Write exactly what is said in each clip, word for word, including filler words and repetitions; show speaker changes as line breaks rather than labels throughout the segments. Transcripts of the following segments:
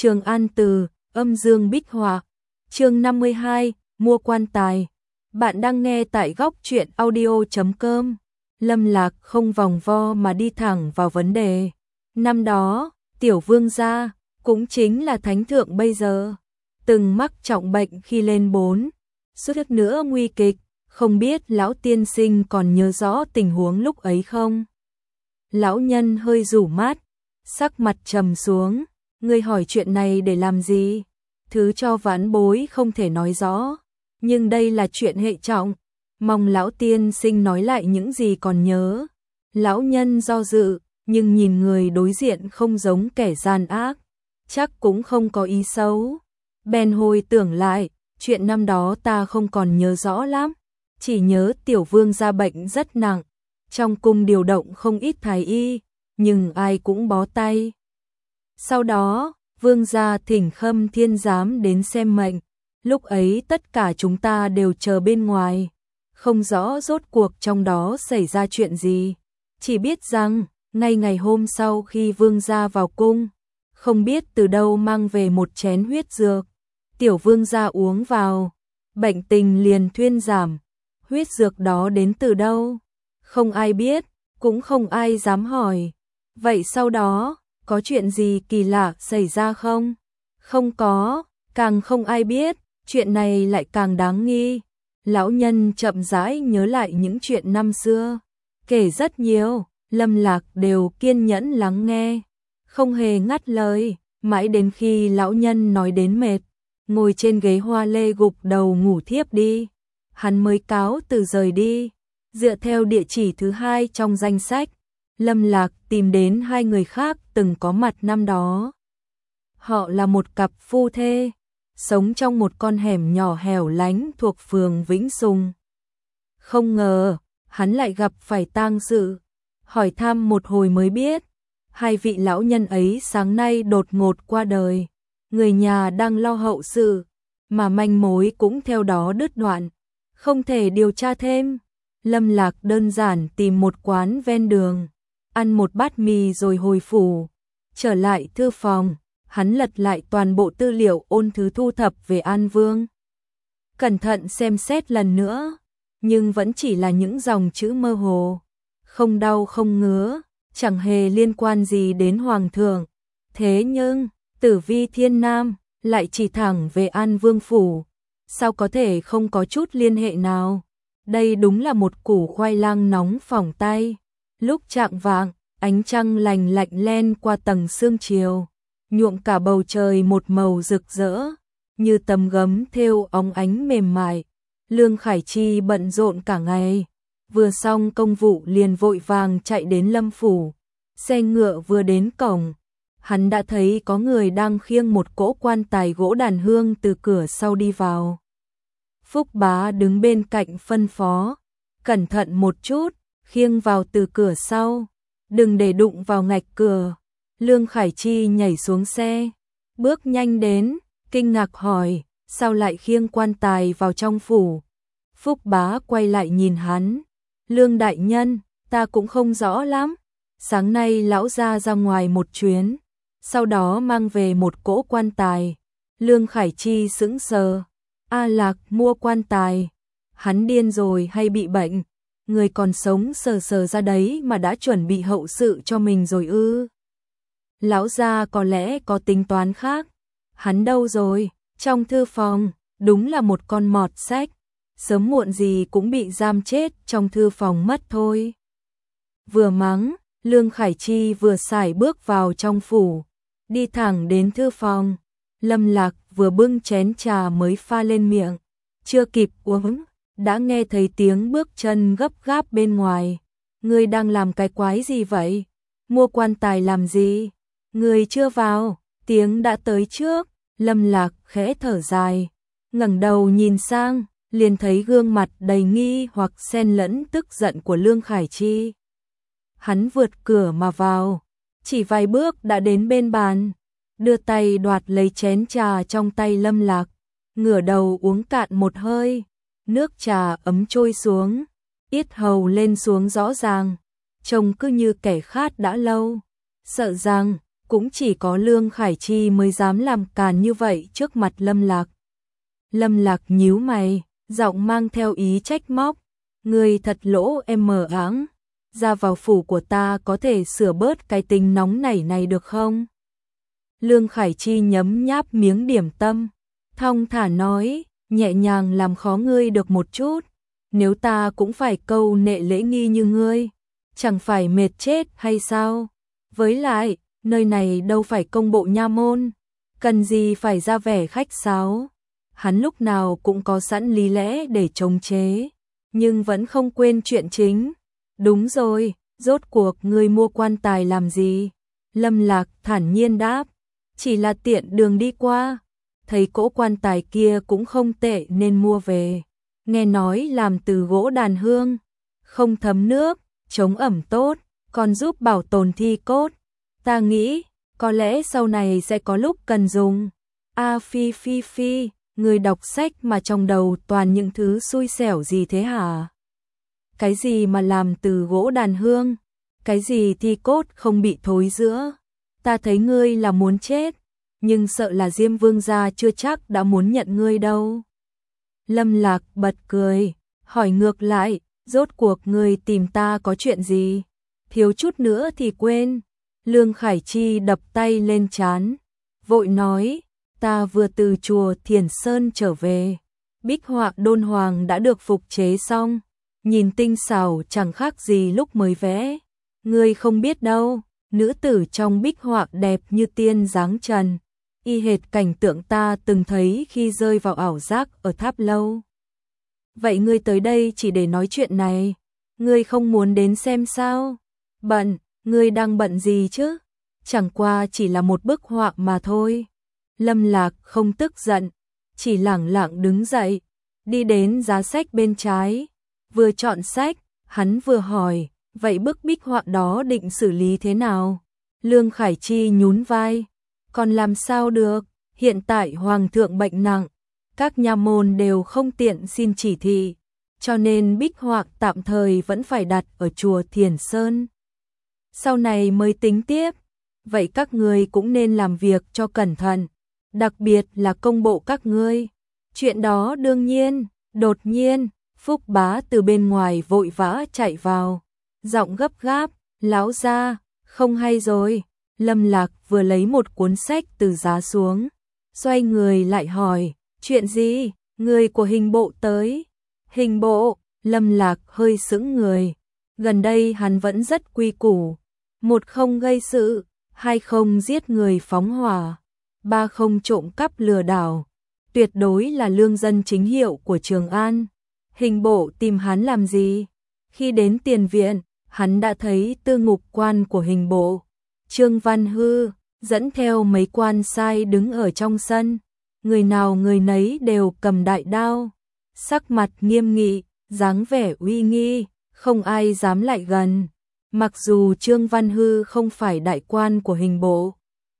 Trường An Từ, âm dương bích họa. Chương năm mươi hai, mua quan tài. Bạn đang nghe tại góc truyện audio chấm com. Lâm Lạc không vòng vo mà đi thẳng vào vấn đề. Năm đó, tiểu vương gia, cũng chính là thánh thượng bây giờ, từng mắc trọng bệnh khi lên bốn, suýt nữa nguy kịch, không biết lão tiên sinh còn nhớ rõ tình huống lúc ấy không? Lão nhân hơi rủ mắt, sắc mặt trầm xuống, ngươi hỏi chuyện này để làm gì? Thứ cho vãn bối không thể nói rõ, nhưng đây là chuyện hệ trọng, mong lão tiên sinh nói lại những gì còn nhớ. Lão nhân do dự, nhưng nhìn người đối diện không giống kẻ gian ác, chắc cũng không có ý xấu. Bèn hồi tưởng lại, chuyện năm đó ta không còn nhớ rõ lắm, chỉ nhớ tiểu vương gia bệnh rất nặng, trong cung điều động không ít thái y, nhưng ai cũng bó tay. Sau đó, vương gia thỉnh Khâm Thiên giám đến xem mệnh, lúc ấy tất cả chúng ta đều chờ bên ngoài, không rõ rốt cuộc trong đó xảy ra chuyện gì, chỉ biết rằng, ngay ngày hôm sau khi vương gia vào cung, không biết từ đâu mang về một chén huyết dược, tiểu vương gia uống vào, bệnh tình liền thuyên giảm. Huyết dược đó đến từ đâu? Không ai biết, cũng không ai dám hỏi. Vậy sau đó, có chuyện gì kỳ lạ xảy ra không? Không có, càng không ai biết, chuyện này lại càng đáng nghi. Lão nhân chậm rãi nhớ lại những chuyện năm xưa, kể rất nhiều, Lâm Lạc đều kiên nhẫn lắng nghe, không hề ngắt lời, mãi đến khi lão nhân nói đến mệt, ngồi trên ghế hoa lê gục đầu ngủ thiếp đi, hắn mới cáo từ rời đi. Dựa theo địa chỉ thứ hai trong danh sách, Lâm Lạc tìm đến hai người khác từng có mặt năm đó. Họ là một cặp phu thê, sống trong một con hẻm nhỏ hẻo lánh thuộc phường Vĩnh Sùng. Không ngờ, hắn lại gặp phải tang sự, hỏi thăm một hồi mới biết, hai vị lão nhân ấy sáng nay đột ngột qua đời, người nhà đang lo hậu sự, mà manh mối cũng theo đó đứt đoạn, không thể điều tra thêm. Lâm Lạc đơn giản tìm một quán ven đường, ăn một bát mì rồi hồi phủ, trở lại thư phòng, hắn lật lại toàn bộ tư liệu ôn thứ thu thập về An Vương. Cẩn thận xem xét lần nữa, nhưng vẫn chỉ là những dòng chữ mơ hồ, không đau không ngứa, chẳng hề liên quan gì đến Hoàng thượng. Thế nhưng, Tử Vi Thiên Nam lại chỉ thẳng về An Vương phủ, sao có thể không có chút liên hệ nào? Đây đúng là một củ khoai lang nóng phỏng tay. Lúc chạng vạng, ánh trăng lành lạnh len qua tầng sương chiều, nhuộm cả bầu trời một màu rực rỡ, như tấm gấm thêu óng ánh mềm mại. Lương Khải Chi bận rộn cả ngày, vừa xong công vụ liền vội vàng chạy đến Lâm phủ. Xe ngựa vừa đến cổng, hắn đã thấy có người đang khiêng một cỗ quan tài gỗ đàn hương từ cửa sau đi vào. Phúc Bá đứng bên cạnh phân phó, cẩn thận một chút, khiêng vào từ cửa sau, đừng để đụng vào ngạch cửa. Lương Khải Chi nhảy xuống xe, bước nhanh đến, kinh ngạc hỏi, sao lại khiêng quan tài vào trong phủ? Phúc Bá quay lại nhìn hắn, Lương đại nhân, ta cũng không rõ lắm, sáng nay lão gia ra ngoài một chuyến, sau đó mang về một cỗ quan tài. Lương Khải Chi sững sờ, A Lạc mua quan tài, hắn điên rồi hay bị bệnh, người còn sống sờ sờ ra đấy mà đã chuẩn bị hậu sự cho mình rồi ư? Lão gia có lẽ có tính toán khác, hắn đâu rồi? Trong thư phòng, đúng là một con mọt sách, sớm muộn gì cũng bị giam chết trong thư phòng mất thôi. Vừa mắng, Lương Khải Chi vừa sải bước vào trong phủ, đi thẳng đến thư phòng. Lâm Lạc vừa bưng chén trà mới pha lên miệng, chưa kịp uống, đã nghe thấy tiếng bước chân gấp gáp bên ngoài. Ngươi đang làm cái quái gì vậy? Mua quan tài làm gì? Người chưa vào, tiếng đã tới trước. Lâm Lạc khẽ thở dài, ngẩng đầu nhìn sang, liền thấy gương mặt đầy nghi hoặc xen lẫn tức giận của Lương Khải Chi. Hắn vượt cửa mà vào, chỉ vài bước đã đến bên bàn, đưa tay đoạt lấy chén trà trong tay Lâm Lạc, ngửa đầu uống cạn một hơi, nước trà ấm trôi xuống, yết hầu lên xuống rõ ràng, trông cứ như kẻ khát đã lâu, sợ rằng cũng chỉ có Lương Khải Chi mới dám làm càn như vậy trước mặt Lâm Lạc. Lâm Lạc nhíu mày, giọng mang theo ý trách móc, người thật lỗ em mờ áng, ra vào phủ của ta có thể sửa bớt cái tính nóng nảy này được không? Lương Khải Chi nhấm nháp miếng điểm tâm, thong thả nói, nhẹ nhàng làm khó ngươi được một chút, nếu ta cũng phải câu nệ lễ nghi như ngươi, chẳng phải mệt chết hay sao? Với lại, nơi này đâu phải công bộ nha môn, cần gì phải ra vẻ khách sáo. Hắn lúc nào cũng có sẵn lý lẽ để chống chế, nhưng vẫn không quên chuyện chính. Đúng rồi, rốt cuộc ngươi mua quan tài làm gì? Lâm Lạc thản nhiên đáp, chỉ là tiện đường đi qua, thấy cỗ quan tài kia cũng không tệ nên mua về. Nghe nói làm từ gỗ đàn hương, không thấm nước, chống ẩm tốt, còn giúp bảo tồn thi cốt. Ta nghĩ, có lẽ sau này sẽ có lúc cần dùng. A phi phi phi, người đọc sách mà trong đầu toàn những thứ xui xẻo gì thế hả? Cái gì mà làm từ gỗ đàn hương? Cái gì thi cốt không bị thối rữa? Ta thấy ngươi là muốn chết, nhưng sợ là Diêm Vương gia chưa chắc đã muốn nhận ngươi đâu. Lâm Lạc bật cười, hỏi ngược lại, rốt cuộc ngươi tìm ta có chuyện gì? Thiếu chút nữa thì quên. Lương Khải Chi đập tay lên trán, vội nói, ta vừa từ chùa Thiền Sơn trở về, bích họa đôn hoàng đã được phục chế xong, nhìn tinh xảo chẳng khác gì lúc mới vẽ. Ngươi không biết đâu, nữ tử trong bích họa đẹp như tiên dáng trần, y hệt cảnh tượng ta từng thấy khi rơi vào ảo giác ở tháp lâu. Vậy ngươi tới đây chỉ để nói chuyện này, ngươi không muốn đến xem sao? Bận, ngươi đang bận gì chứ? Chẳng qua chỉ là một bức họa mà thôi. Lâm Lạc không tức giận, chỉ lẳng lặng đứng dậy, đi đến giá sách bên trái, vừa chọn sách, hắn vừa hỏi, vậy bức bích họa đó định xử lý thế nào? Lương Khải Chi nhún vai, còn làm sao được, hiện tại hoàng thượng bệnh nặng, các nha môn đều không tiện xin chỉ thị, cho nên bích họa tạm thời vẫn phải đặt ở chùa Thiền Sơn. Sau này mới tính tiếp, vậy các ngươi cũng nên làm việc cho cẩn thận, đặc biệt là công bộ các ngươi. Chuyện đó đương nhiên. Đột nhiên, Phúc Bá từ bên ngoài vội vã chạy vào, giọng gấp gáp, lão gia, không hay rồi. Lâm Lạc vừa lấy một cuốn sách từ giá xuống, xoay người lại hỏi, chuyện gì? Người của hình bộ tới. Hình bộ? Lâm Lạc hơi sững người, gần đây hắn vẫn rất quy củ, một không gây sự, hai không giết người phóng hỏa, ba không trộm cắp lừa đảo, tuyệt đối là lương dân chính hiệu của Trường An. Hình bộ tìm hắn làm gì? Khi đến tiền viện, hắn đã thấy tư ngục quan của hình bộ, Trương Văn Hư, dẫn theo mấy quan sai đứng ở trong sân, người nào người nấy đều cầm đại đao, sắc mặt nghiêm nghị, dáng vẻ uy nghi, không ai dám lại gần. Mặc dù Trương Văn Hư không phải đại quan của hình bộ,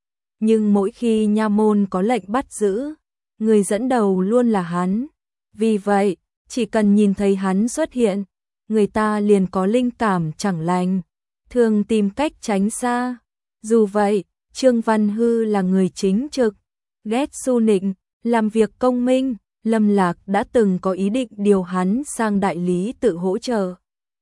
nhưng mỗi khi nha môn có lệnh bắt giữ, người dẫn đầu luôn là hắn. Vì vậy, chỉ cần nhìn thấy hắn xuất hiện, người ta liền có linh cảm chẳng lành, thường tìm cách tránh xa. Dù vậy, Trương Văn Hư là người chính trực, ghét xu nịnh, làm việc công minh. Lâm Lạc đã từng có ý định điều hắn sang đại lý tự hỗ trợ,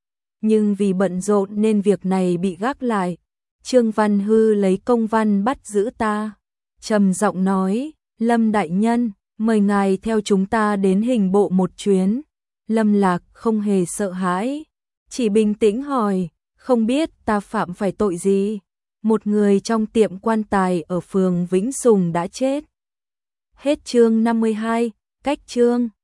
nhưng vì bận rộn nên việc này bị gác lại. Trương Văn Hư lấy công văn bắt giữ ta, trầm giọng nói, Lâm đại nhân, mời ngài theo chúng ta đến hình bộ một chuyến. Lâm Lạc không hề sợ hãi, chỉ bình tĩnh hỏi, không biết ta phạm phải tội gì? Một người trong tiệm quan tài ở phường Vĩnh Sùng đã chết. Hết chương năm mươi hai, cách chương.